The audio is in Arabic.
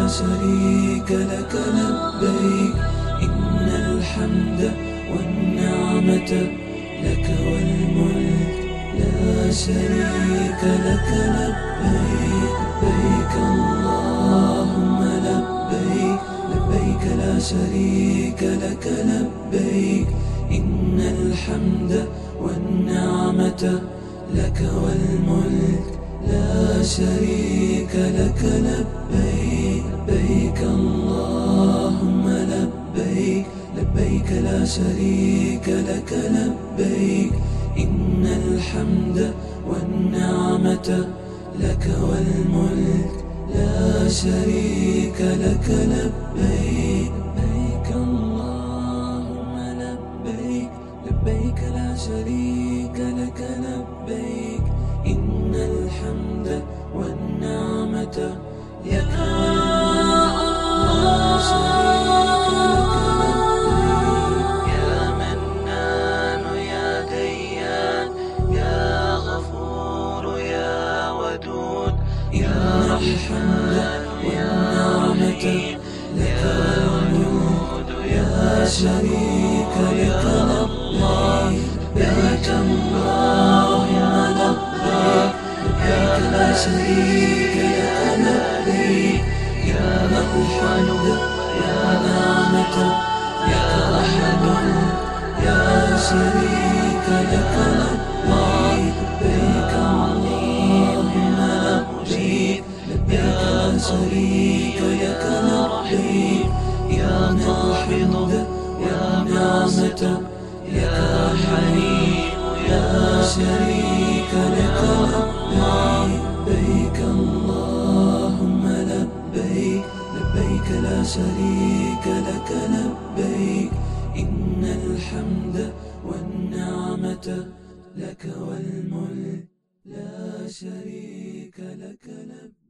لا شريك لك لبيك إن الحمد والنعمة لك والملك لا شريك لك لبيك لبيك اللهم لبيك لبيك لا شريك لك لبيك إن الحمد والنعمة لك والملك لا شريك لك لبيك لبيك اللهم لبيك لبيك لا شريك لك لبيك إن الحمد والنعمة لك والملك لا شريك لك لبيك لبيك اللهم لبيك لبيك لا شريك لك لبيك إن الحمد والنعمة لك والملك لا شريك لك لبيك يا منان يا ديان يا غفور يا ودود يا رحمن والنعمة لك والملك لا شريك لك لبيك لبيك اللهم لبيك لبيك لا شريك لك لبيك يا الحمد يا نعمة لك والملك لا شريك لك لبيك لبيك اللهم لبيك لبيك لا شريك لك لبيك يا الحمد يا نعمة لك حليم لا شريك لك لبيك اللهم لبيك لبيك لا شريك لك لبيك إن الحمد والنعمة لك والملك لا شريك لك لبيك.